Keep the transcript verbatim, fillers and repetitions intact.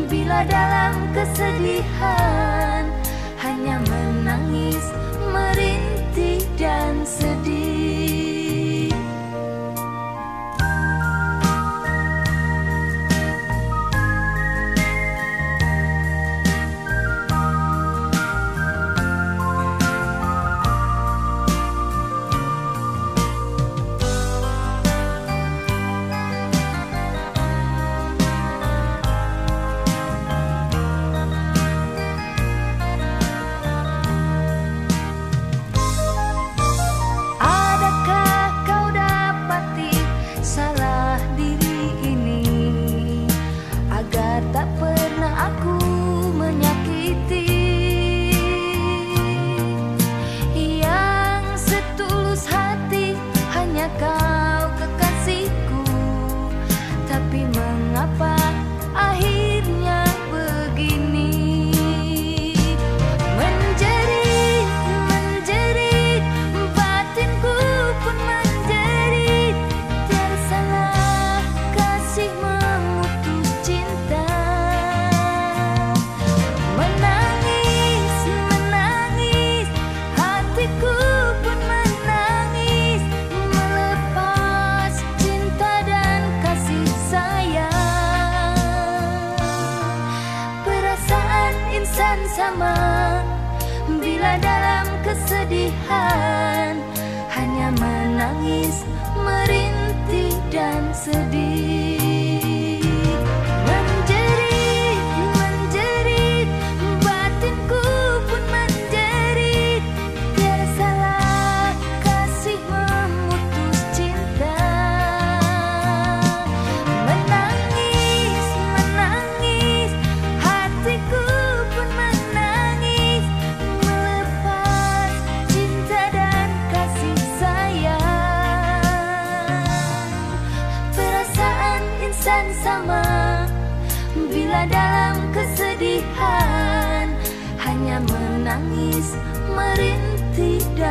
Bila dalam kesedihan hanya menangis, merintih dan sedih. Sama bila dalam kesedihan hanya menangis, merintih dan sedih. Menjerit, menjerit, batinku pun menjerit. Tiada salah kasih memutus cinta. Menangis, menangis, hatiku pun menangis, melepas cinta dan kasih sayang. Perasaan insan sama bila dalam kesedihan hanya menangis, merintih dan